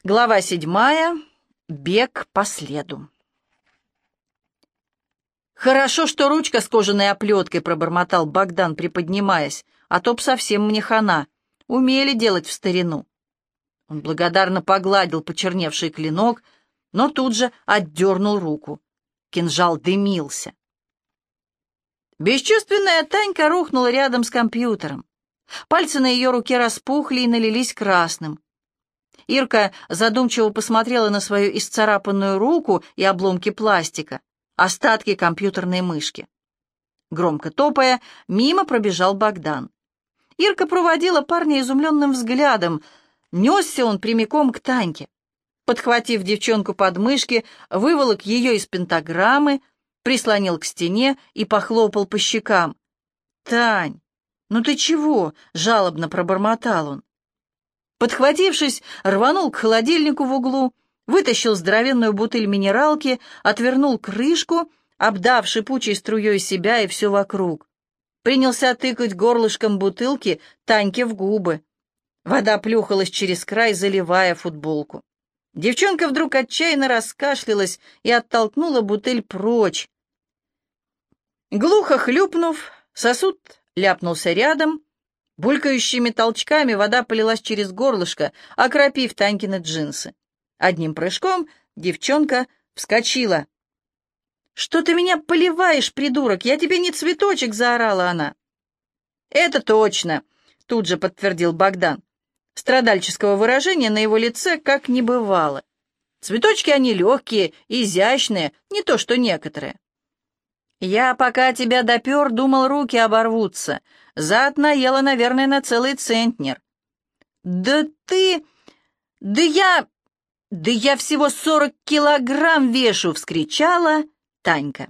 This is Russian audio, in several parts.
Глава 7. Бег по следу. «Хорошо, что ручка с кожаной оплеткой», — пробормотал Богдан, приподнимаясь, «а то б совсем мне хана. Умели делать в старину». Он благодарно погладил почерневший клинок, но тут же отдернул руку. Кинжал дымился. Бесчувственная Танька рухнула рядом с компьютером. Пальцы на ее руке распухли и налились красным. Ирка задумчиво посмотрела на свою исцарапанную руку и обломки пластика, остатки компьютерной мышки. Громко топая, мимо пробежал Богдан. Ирка проводила парня изумленным взглядом. Несся он прямиком к Таньке. Подхватив девчонку под мышки, выволок ее из пентаграммы, прислонил к стене и похлопал по щекам. «Тань, ну ты чего?» — жалобно пробормотал он. Подхватившись, рванул к холодильнику в углу, вытащил здоровенную бутыль минералки, отвернул крышку, обдав шипучей струей себя и все вокруг. Принялся тыкать горлышком бутылки Таньке в губы. Вода плюхалась через край, заливая футболку. Девчонка вдруг отчаянно раскашлялась и оттолкнула бутыль прочь. Глухо хлюпнув, сосуд ляпнулся рядом. Булькающими толчками вода полилась через горлышко, окропив Танькины джинсы. Одним прыжком девчонка вскочила. «Что ты меня поливаешь, придурок? Я тебе не цветочек!» — заорала она. «Это точно!» — тут же подтвердил Богдан. Страдальческого выражения на его лице как не бывало. Цветочки они легкие, изящные, не то что некоторые. «Я, пока тебя допер, думал, руки оборвутся. Зад наела, наверное, на целый центнер». «Да ты... Да я всего 40 килограмм вешу!» — вскричала Танька.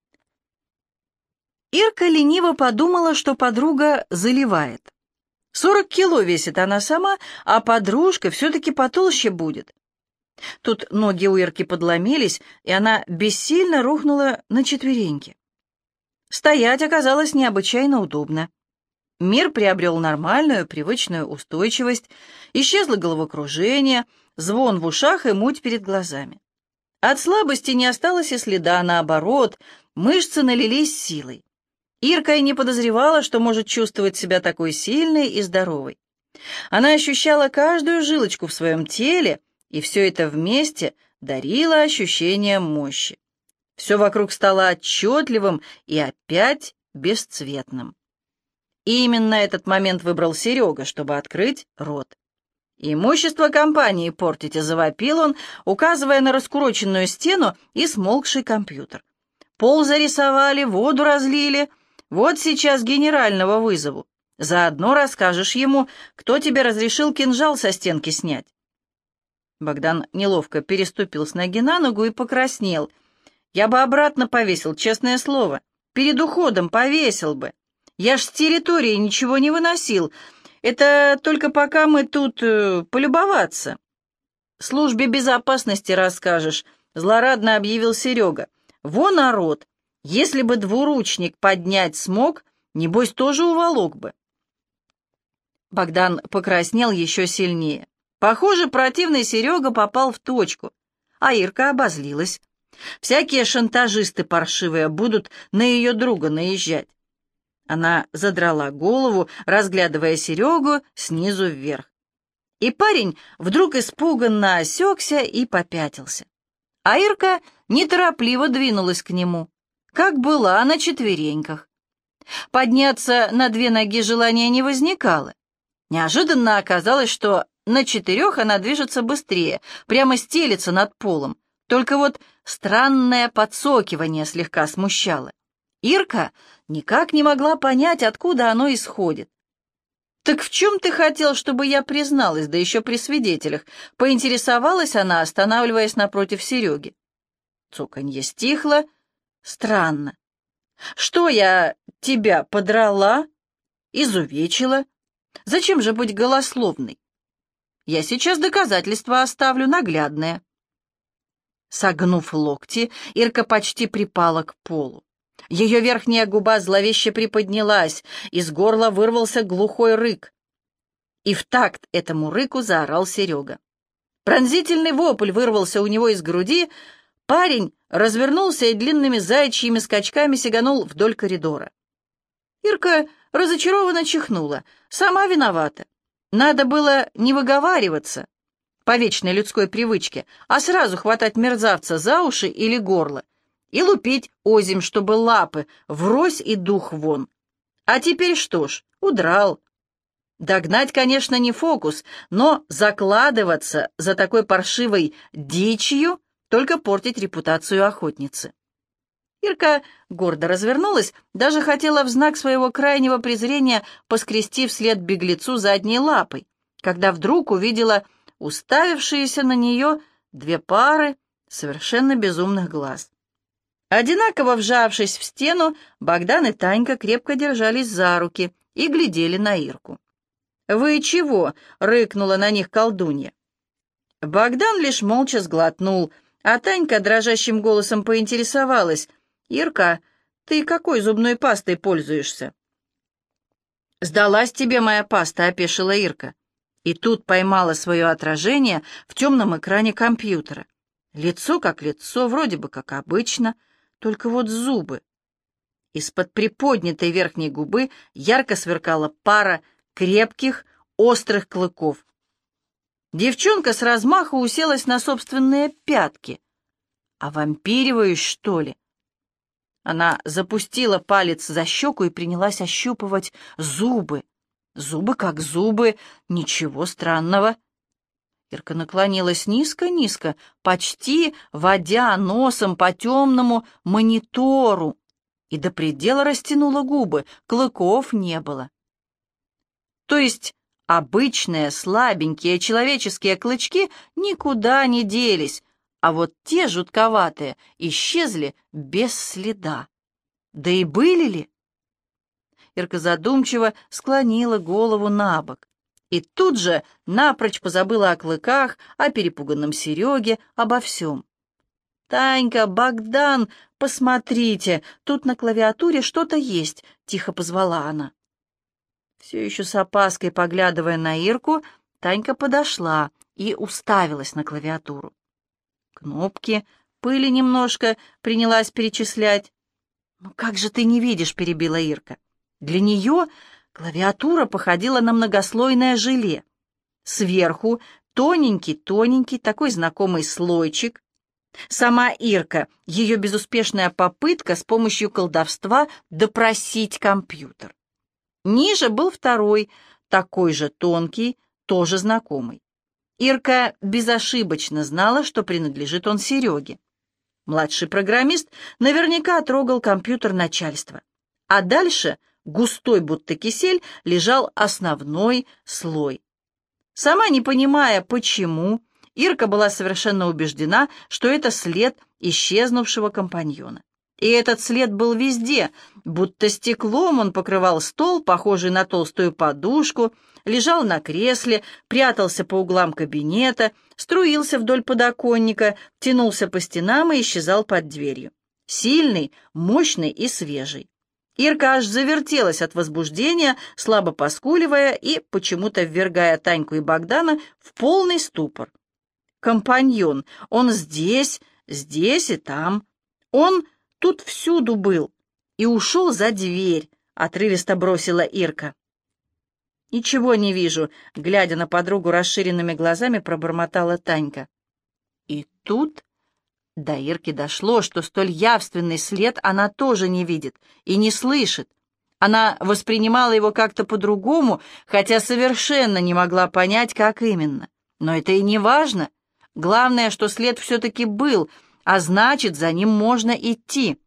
Ирка лениво подумала, что подруга заливает. 40 кило весит она сама, а подружка все-таки потолще будет. Тут ноги у Ирки подломились, и она бессильно рухнула на четвереньки. Стоять оказалось необычайно удобно. Мир приобрел нормальную, привычную устойчивость, исчезло головокружение, звон в ушах и муть перед глазами. От слабости не осталось и следа, наоборот, мышцы налились силой. Ирка и не подозревала, что может чувствовать себя такой сильной и здоровой. Она ощущала каждую жилочку в своем теле, и все это вместе дарило ощущение мощи. Все вокруг стало отчетливым и опять бесцветным. И именно этот момент выбрал Серега, чтобы открыть рот. «Имущество компании портите», — завопил он, указывая на раскуроченную стену и смолкший компьютер. «Пол зарисовали, воду разлили. Вот сейчас генерального вызову. Заодно расскажешь ему, кто тебе разрешил кинжал со стенки снять». Богдан неловко переступил с ноги на ногу и покраснел. «Я бы обратно повесил, честное слово. Перед уходом повесил бы. Я ж с территории ничего не выносил. Это только пока мы тут полюбоваться». «Службе безопасности расскажешь», — злорадно объявил Серега. «Во народ! Если бы двуручник поднять смог, небось тоже уволок бы». Богдан покраснел еще сильнее. Похоже, противный Серега попал в точку, а Ирка обозлилась. Всякие шантажисты паршивые будут на ее друга наезжать. Она задрала голову, разглядывая Серегу снизу вверх. И парень вдруг испуганно осекся и попятился. А Ирка неторопливо двинулась к нему, как была на четвереньках. Подняться на 2 ноги желания не возникало. Неожиданно оказалось, что на 4 она движется быстрее, прямо стелется над полом. Только вот странное подсокивание слегка смущало. Ирка никак не могла понять, откуда оно исходит. «Так в чем ты хотел, чтобы я призналась, да еще при свидетелях?» — поинтересовалась она, останавливаясь напротив Сереги. Цоканье стихло. «Странно. Что, я тебя подрала? Изувечила? Зачем же быть голословной? Я сейчас доказательства оставлю наглядные». Согнув локти, Ирка почти припала к полу. Ее верхняя губа зловеще приподнялась, из горла вырвался глухой рык. И в такт этому рыку заорал Серега. Пронзительный вопль вырвался у него из груди, парень развернулся и длинными заячьими скачками сиганул вдоль коридора. Ирка разочарованно чихнула. Сама виновата. Надо было не выговариваться по вечной людской привычке, а сразу хватать мерзавца за уши или горло и лупить озимь, чтобы лапы врозь и дух вон. А теперь что ж, удрал. Догнать, конечно, не фокус, но закладываться за такой паршивой дичью — только портить репутацию охотницы. Ирка гордо развернулась, даже хотела в знак своего крайнего презрения поскрести вслед беглецу задней лапой, когда вдруг увидела уставившиеся на нее две пары совершенно безумных глаз. Одинаково вжавшись в стену, Богдан и Танька крепко держались за руки и глядели на Ирку. «Вы чего?» — рыкнула на них колдунья. Богдан лишь молча сглотнул, а Танька дрожащим голосом поинтересовалась: «Ирка, ты какой зубной пастой пользуешься?» «Сдалась тебе моя паста», — опешила Ирка. И тут поймала свое отражение в темном экране компьютера. Лицо как лицо, вроде бы как обычно, только вот зубы. Из-под приподнятой верхней губы ярко сверкала пара крепких, острых клыков. Девчонка с размаху уселась на собственные пятки. А вампириваюсь, что ли? Она запустила палец за щеку и принялась ощупывать зубы. Зубы как зубы, ничего странного. Ирка наклонилась низко-низко, почти водя носом по темному монитору, и до предела растянула губы, клыков не было. То есть обычные слабенькие человеческие клычки никуда не делись, а вот те жутковатые исчезли без следа. Да и были ли? Ирка задумчиво склонила голову на бок и тут же напрочь позабыла о клыках, о перепуганном Сереге, обо всем. «Танька, Богдан, посмотрите, тут на клавиатуре что-то есть», — тихо позвала она. Все еще с опаской поглядывая на Ирку, Танька подошла и уставилась на клавиатуру. Кнопки, пыли немножко, принялась перечислять. «Ну как же ты не видишь?» — перебила Ирка. Для нее клавиатура походила на многослойное желе. Сверху тоненький-тоненький, такой знакомый слойчик. Сама Ирка, ее безуспешная попытка с помощью колдовства допросить компьютер. Ниже был второй, такой же тонкий, тоже знакомый. Ирка безошибочно знала, что принадлежит он Сереге. Младший программист наверняка трогал компьютер начальства. А дальше, густой будто кисель, лежал основной слой. Сама не понимая, почему, Ирка была совершенно убеждена, что это след исчезнувшего компаньона. И этот след был везде, будто стеклом он покрывал стол, похожий на толстую подушку, лежал на кресле, прятался по углам кабинета, струился вдоль подоконника, тянулся по стенам и исчезал под дверью. Сильный, мощный и свежий. Ирка аж завертелась от возбуждения, слабо поскуливая и почему-то ввергая Таньку и Богдана в полный ступор. Компаньон, он здесь, здесь и там. Он тут всюду был и ушел за дверь, отрывисто бросила Ирка. «Ничего не вижу», — глядя на подругу расширенными глазами, пробормотала Танька. И тут до Ирки дошло, что столь явственный след она тоже не видит и не слышит. Она воспринимала его как-то по-другому, хотя совершенно не могла понять, как именно. Но это и не важно. Главное, что след все-таки был, а значит, за ним можно идти.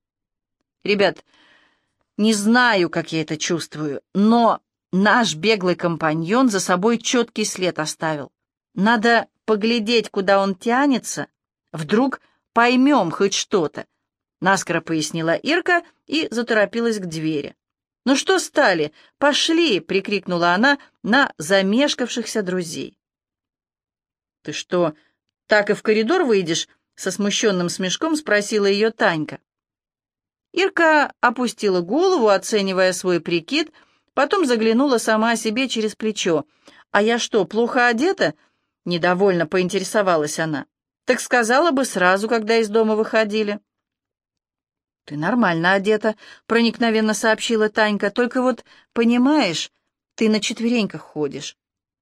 Ребят, не знаю, как я это чувствую, но наш беглый компаньон за собой четкий след оставил. Надо поглядеть, куда он тянется. Вдруг поймем хоть что-то, — наскоро пояснила Ирка и заторопилась к двери. «Ну что стали? Пошли!» — прикрикнула она на замешкавшихся друзей. «Ты что, так и в коридор выйдешь?» — со смущенным смешком спросила ее Танька. Ирка опустила голову, оценивая свой прикид, потом заглянула сама себе через плечо. «А я что, плохо одета? Недовольно поинтересовалась она. «Так сказала бы сразу, когда из дома выходили». «Ты нормально одета», — проникновенно сообщила Танька. «Только вот, понимаешь, ты на четвереньках ходишь».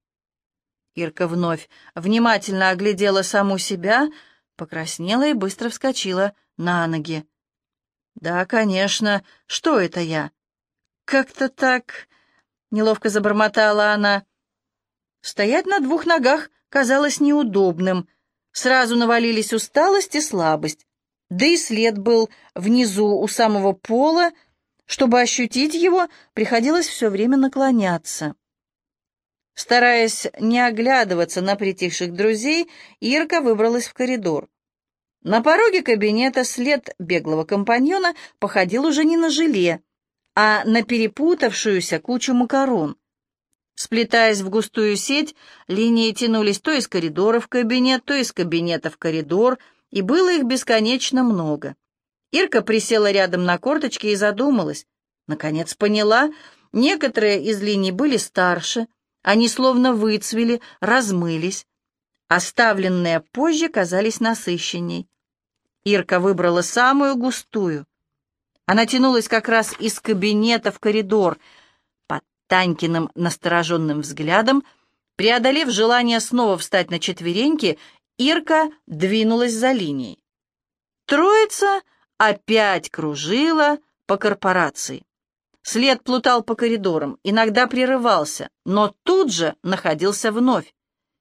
Ирка вновь внимательно оглядела саму себя, покраснела и быстро вскочила на ноги. «Да, конечно. Что это я?» «Как-то так...» — неловко забормотала она. Стоять на двух ногах казалось неудобным. Сразу навалились усталость и слабость. Да и след был внизу у самого пола. Чтобы ощутить его, приходилось все время наклоняться. Стараясь не оглядываться на притихших друзей, Ирка выбралась в коридор. На пороге кабинета след беглого компаньона походил уже не на желе, а на перепутавшуюся кучу макарон. Сплетаясь в густую сеть, линии тянулись то из коридора в кабинет, то из кабинета в коридор, и было их бесконечно много. Ирка присела рядом на корточки и задумалась. Наконец поняла, некоторые из линий были старше, они словно выцвели, размылись. Оставленные позже казались насыщенней. Ирка выбрала самую густую. Она тянулась как раз из кабинета в коридор. Под Танькиным настороженным взглядом, преодолев желание снова встать на четвереньки, Ирка двинулась за линией. Троица опять кружила по корпорации. След плутал по коридорам, иногда прерывался, но тут же находился вновь.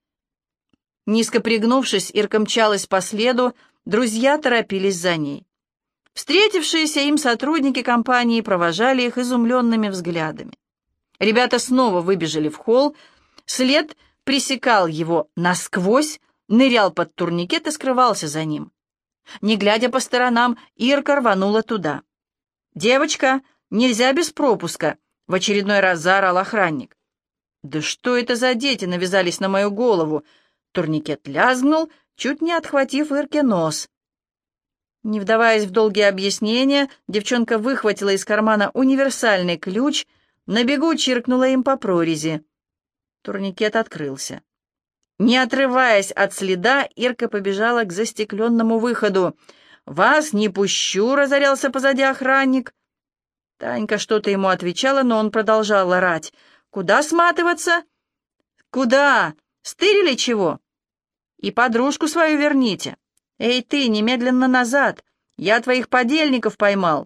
Низко пригнувшись, Ирка мчалась по следу, друзья торопились за ней. Встретившиеся им сотрудники компании провожали их изумленными взглядами. Ребята снова выбежали в холл, след пресекал его насквозь, нырял под турникет и скрывался за ним. Не глядя по сторонам, Ирка рванула туда. «Девочка, нельзя без пропуска!» — в очередной раз заорал охранник. «Да что это за дети навязались на мою голову?» Турникет лязгнул, чуть не отхватив Ирке нос. Не вдаваясь в долгие объяснения, девчонка выхватила из кармана универсальный ключ, на бегу чиркнула им по прорези. Турникет открылся. Не отрываясь от следа, Ирка побежала к застекленному выходу. «Вас не пущу!» — разорялся позади охранник. Танька что-то ему отвечала, но он продолжал орать. «Куда сматываться?» «Куда? Стырили чего?» «И подружку свою верните!» «Эй ты, немедленно назад! Я твоих подельников поймал!»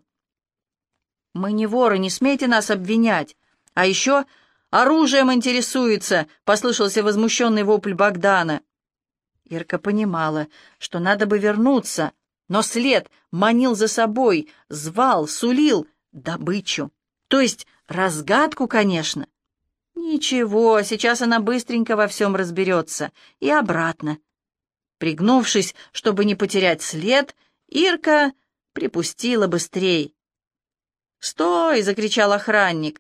«Мы не воры, не смейте нас обвинять! А еще оружием интересуется!» — послышался возмущенный вопль Богдана. Ирка понимала, что надо бы вернуться, но след манил за собой, звал, сулил добычу. То есть разгадку, конечно. Ничего, сейчас она быстренько во всем разберется. И обратно. Пригнувшись, чтобы не потерять след, Ирка припустила быстрей. «Стой!» — закричал охранник.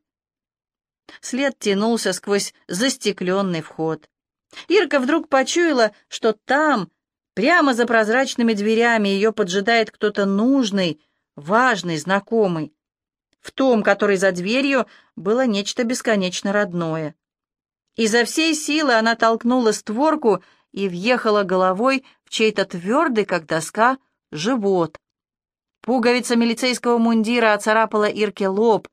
След тянулся сквозь застекленный вход. Ирка вдруг почуяла, что там, прямо за прозрачными дверями, ее поджидает кто-то нужный, важный, знакомый. В том, который за дверью, было нечто бесконечно родное. Изо всей силы она толкнула створку и въехала головой в чей-то твердый, как доска, живот. Пуговица милицейского мундира оцарапала Ирке лоб.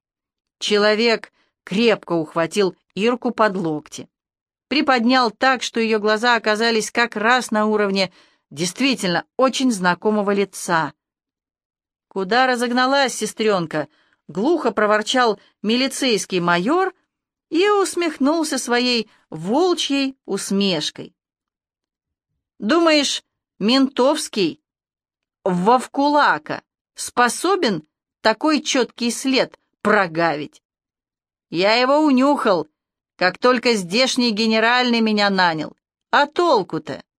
Человек крепко ухватил Ирку под локти. Приподнял так, что ее глаза оказались как раз на уровне действительно очень знакомого лица. «Куда разогналась, сестренка?» — глухо проворчал милицейский майор и усмехнулся своей волчьей усмешкой. «Думаешь, ментовский Вовкулака способен такой четкий след прогавить? Я его унюхал, как только здешний генеральный меня нанял. А толку-то?